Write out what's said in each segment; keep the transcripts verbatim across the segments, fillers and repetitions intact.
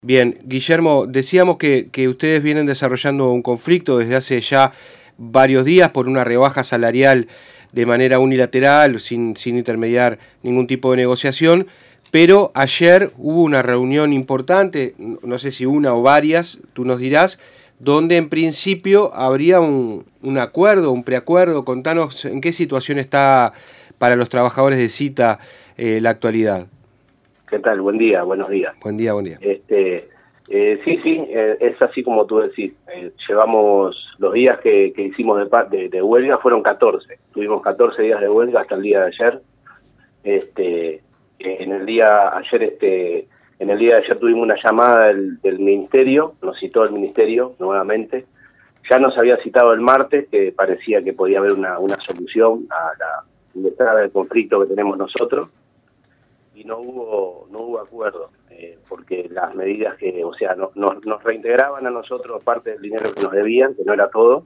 Bien, Guillermo, decíamos que, que ustedes vienen desarrollando un conflicto desde hace ya varios días por una rebaja salarial de manera unilateral, sin, sin intermediar ningún tipo de negociación, pero ayer hubo una reunión importante, no sé si una o varias, tú nos dirás, donde en principio habría un, un acuerdo, un preacuerdo. Contanos en qué situación está para los trabajadores de Zita eh, la actualidad. ¿Qué tal? Buen día, buenos días. Buen día, buen día. Este, eh, sí, sí, eh, es así como tú decís. Eh, llevamos los días que, que hicimos de, de, de huelga, fueron catorce. Tuvimos catorce días de huelga hasta el día de ayer. Este, en el día ayer, este, en el día de ayer tuvimos una llamada del, del ministerio, nos citó el ministerio nuevamente. Ya nos había citado el martes, que parecía que podía haber una, una solución a la entrada del conflicto que tenemos nosotros. Y no hubo no hubo acuerdo, eh, porque las medidas que, o sea, no, no, nos reintegraban a nosotros parte del dinero que nos debían, que no era todo,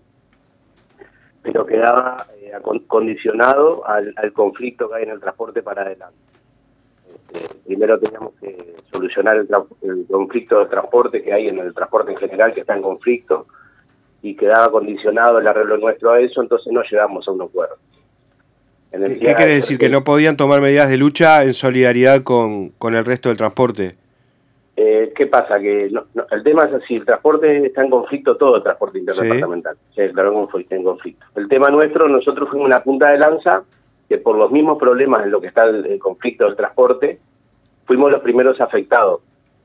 pero quedaba eh, condicionado al, al conflicto que hay en el transporte para adelante. Este, primero teníamos que solucionar el, el conflicto de transporte que hay en el transporte en general, que está en conflicto, y quedaba condicionado el arreglo nuestro a eso, entonces no llegamos a un acuerdo. ¿Qué, ¿Qué quiere decir? ¿Que no podían tomar medidas de lucha en solidaridad con, con el resto del transporte? Eh, ¿Qué pasa? Que no, no, el tema es así, el transporte está en conflicto, todo el transporte interdepartamental. ¿Sí? Se declaró en conflicto. El tema nuestro, nosotros fuimos una punta de lanza, que por los mismos problemas en lo que está el, el conflicto del transporte, fuimos los primeros afectados.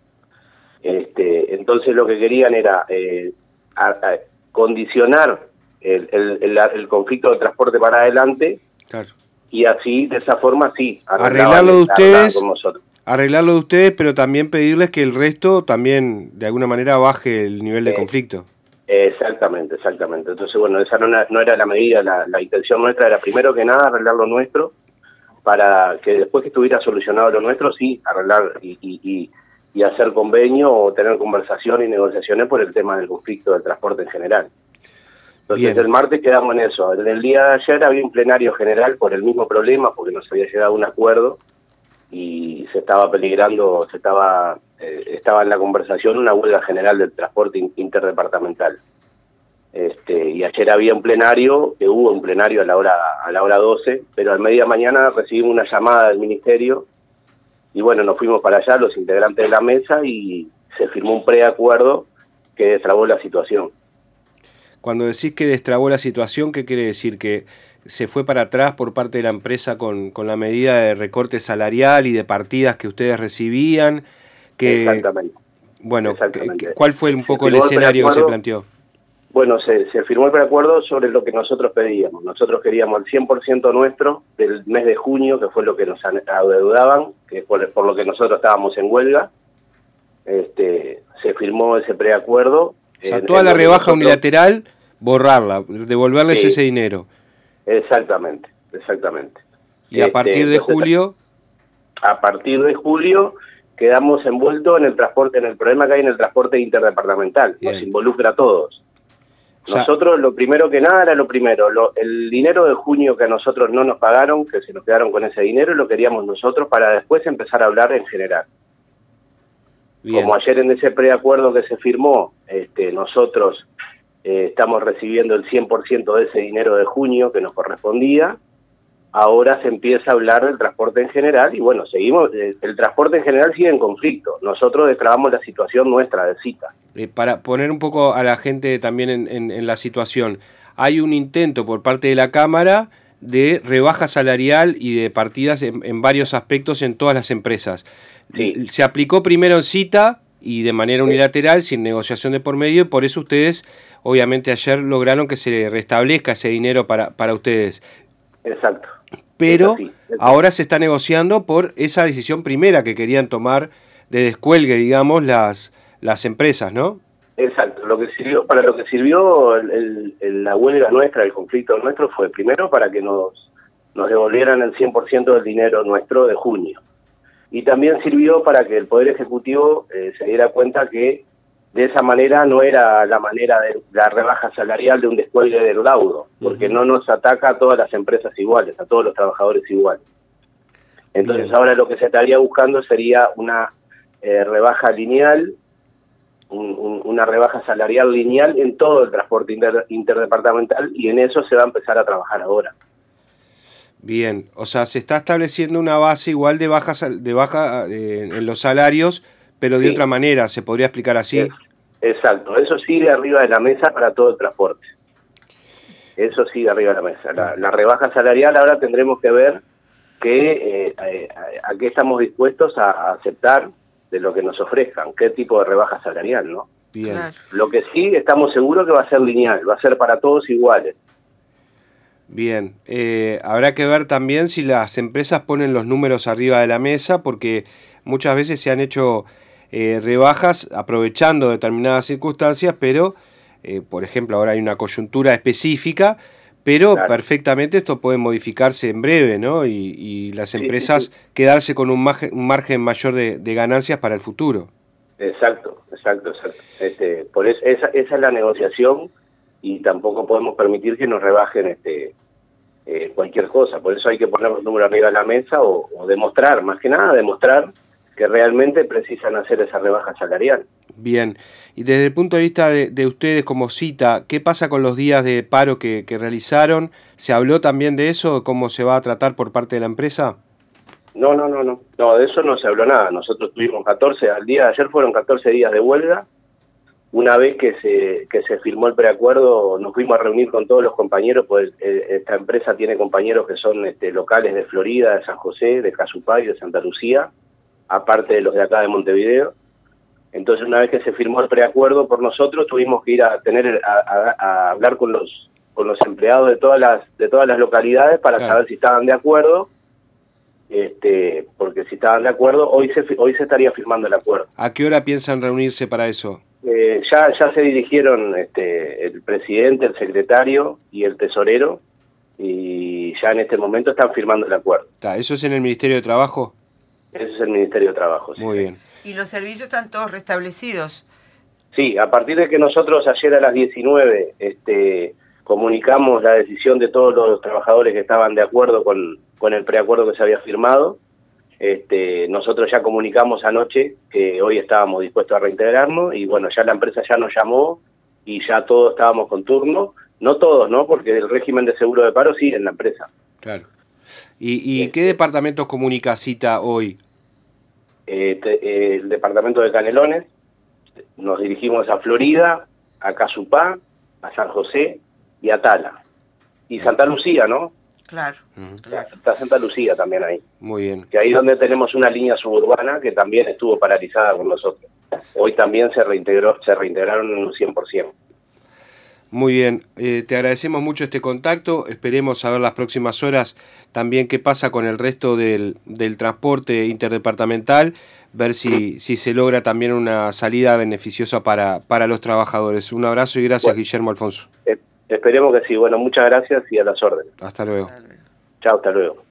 Este, entonces lo que querían era eh, a, a condicionar el, el, el, el conflicto del transporte para adelante. Claro. Y así, de esa forma, sí. Arreglarlo de ustedes, con nosotros. arreglarlo de ustedes, pero también pedirles que el resto también, de alguna manera, baje el nivel de eh, conflicto. Exactamente, exactamente. Entonces, bueno, esa no, no era la medida, la, la intención nuestra era, primero que nada, arreglar lo nuestro, para que después que estuviera solucionado lo nuestro, sí, arreglar y, y, y, y hacer convenio o tener conversación y negociaciones por el tema del conflicto del transporte en general. Entonces Bien. El martes quedamos en eso. En el día de ayer había un plenario general por el mismo problema, porque no se había llegado a un acuerdo y se estaba peligrando, se estaba eh, estaba en la conversación una huelga general del transporte interdepartamental. Este, y ayer había un plenario, que hubo un plenario a la hora a la hora doce, pero al media mañana recibimos una llamada del ministerio y bueno, nos fuimos para allá los integrantes de la mesa y se firmó un preacuerdo que destrabó la situación. Cuando decís que destrabó la situación, ¿qué quiere decir? ¿Que se fue para atrás por parte de la empresa con, con la medida de recorte salarial y de partidas que ustedes recibían? Que, Exactamente. Bueno, Exactamente. ¿cuál fue un poco el escenario que se planteó? Bueno, se, se firmó el preacuerdo sobre lo que nosotros pedíamos. Nosotros queríamos el cien por ciento nuestro del mes de junio, que fue lo que nos adeudaban, que es por, por lo que nosotros estábamos en huelga. Este, se firmó ese preacuerdo. O sea, toda la rebaja unilateral, borrarla, devolverles sí, ese dinero. Exactamente, exactamente. Y a partir de entonces, julio... A partir de julio quedamos envueltos en el transporte, en el problema que hay en el transporte interdepartamental. Bien. Nos involucra a todos. O sea, nosotros lo primero que nada era lo primero. Lo, el dinero de junio que a nosotros no nos pagaron, que se nos quedaron con ese dinero, lo queríamos nosotros para después empezar a hablar en general. Bien. Como ayer en ese preacuerdo que se firmó, este, nosotros eh, estamos recibiendo el cien por ciento de ese dinero de junio que nos correspondía, ahora se empieza a hablar del transporte en general y bueno, seguimos, eh, el transporte en general sigue en conflicto, nosotros destrabamos la situación nuestra de Zita. Eh, para poner un poco a la gente también en, en, en la situación, hay un intento por parte de la Cámara de rebaja salarial y de partidas en, en varios aspectos en todas las empresas. Sí. Se aplicó primero en Zita y de manera unilateral, sin negociación de por medio, y por eso ustedes, obviamente ayer lograron que se restablezca ese dinero para, para ustedes. Exacto. Pero es así, es ahora se está negociando por esa decisión primera que querían tomar de descuelgue, digamos, las, las empresas, ¿no? Exacto. Lo que sirvió, para lo que sirvió el, el, el, la huelga nuestra, el conflicto nuestro, fue primero para que nos, nos devolvieran el cien por ciento del dinero nuestro de junio. Y también sirvió para que el Poder Ejecutivo eh, se diera cuenta que de esa manera no era la manera de la rebaja salarial de un descuelgue del laudo, porque uh-huh. no nos ataca a todas las empresas iguales, a todos los trabajadores iguales. Entonces Bien. Ahora lo que se estaría buscando sería una eh, rebaja lineal un, un, una rebaja salarial lineal en todo el transporte inter, interdepartamental, y en eso se va a empezar a trabajar ahora. Bien, o sea, se está estableciendo una base igual de baja, de baja eh, en los salarios, pero de sí. otra manera, ¿se podría explicar así? Es, exacto, eso sigue arriba de la mesa para todo el transporte. Eso sigue arriba de la mesa. La, la rebaja salarial ahora tendremos que ver que, eh, eh, a qué estamos dispuestos a, a aceptar de lo que nos ofrezcan, qué tipo de rebaja salarial, ¿no? Bien. Claro. Lo que sí estamos seguros que va a ser lineal, va a ser para todos iguales. Bien, eh, habrá que ver también si las empresas ponen los números arriba de la mesa, porque muchas veces se han hecho eh, rebajas aprovechando determinadas circunstancias, pero, eh, por ejemplo, ahora hay una coyuntura específica, pero claro. perfectamente esto puede modificarse en breve, ¿no? Y, y las empresas sí, sí, sí. quedarse con un margen, un margen mayor de, de ganancias para el futuro. Exacto, exacto, exacto. Este, por eso, esa, esa es la negociación, y tampoco podemos permitir que nos rebajen este eh, cualquier cosa. Por eso hay que poner los números arriba de la mesa, o, o demostrar, más que nada, demostrar que realmente precisan hacer esa rebaja salarial. Bien, y desde el punto de vista de, de ustedes como cita, ¿qué pasa con los días de paro que, que realizaron? ¿Se habló también de eso? ¿Cómo se va a tratar por parte de la empresa? No, no, no, no, no, de eso no se habló nada. Nosotros tuvimos catorce, al día de ayer fueron catorce días de huelga. Una vez que se que se firmó el preacuerdo, nos fuimos a reunir con todos los compañeros, pues eh, esta empresa tiene compañeros que son este, locales de Florida, de San José, de Casupay, de Santa Lucía, aparte de los de acá de Montevideo. Entonces, una vez que se firmó el preacuerdo por nosotros, tuvimos que ir a tener a, a, a hablar con los con los empleados de todas las de todas las localidades para claro. saber si estaban de acuerdo. Este, porque si estaban de acuerdo, hoy se hoy se estaría firmando el acuerdo. ¿A qué hora piensan reunirse para eso? Eh, ya ya se dirigieron este, el presidente, el secretario y el tesorero, y ya en este momento están firmando el acuerdo. ¿Eso es en el Ministerio de Trabajo? Eso es el Ministerio de Trabajo, sí. Muy bien. ¿Y los servicios están todos restablecidos? Sí, a partir de que nosotros ayer a las diecinueve este, comunicamos la decisión de todos los trabajadores que estaban de acuerdo con, con el preacuerdo que se había firmado, este, nosotros ya comunicamos anoche que hoy estábamos dispuestos a reintegrarnos, y bueno, ya la empresa ya nos llamó y ya todos estábamos con turno. No todos, ¿no? Porque el régimen de seguro de paro sigue en la empresa. Claro. ¿Y, y este, qué departamentos comunica cita hoy? Eh, te, eh, el departamento de Canelones, nos dirigimos a Florida, a Casupá, a San José y a Tala. Y Santa Lucía, ¿no? Claro, uh-huh. claro. Está Santa Lucía también ahí. Muy bien. Que ahí es donde tenemos una línea suburbana que también estuvo paralizada con nosotros. Hoy también se reintegró, se reintegraron en un cien por ciento. Muy bien, eh, te agradecemos mucho este contacto, esperemos saber las próximas horas también qué pasa con el resto del, del transporte interdepartamental, ver si, si se logra también una salida beneficiosa para, para los trabajadores. Un abrazo y gracias, bueno, Guillermo Alfonso. Eh, esperemos que sí, bueno, muchas gracias y a las órdenes. Hasta luego. Chao, hasta luego.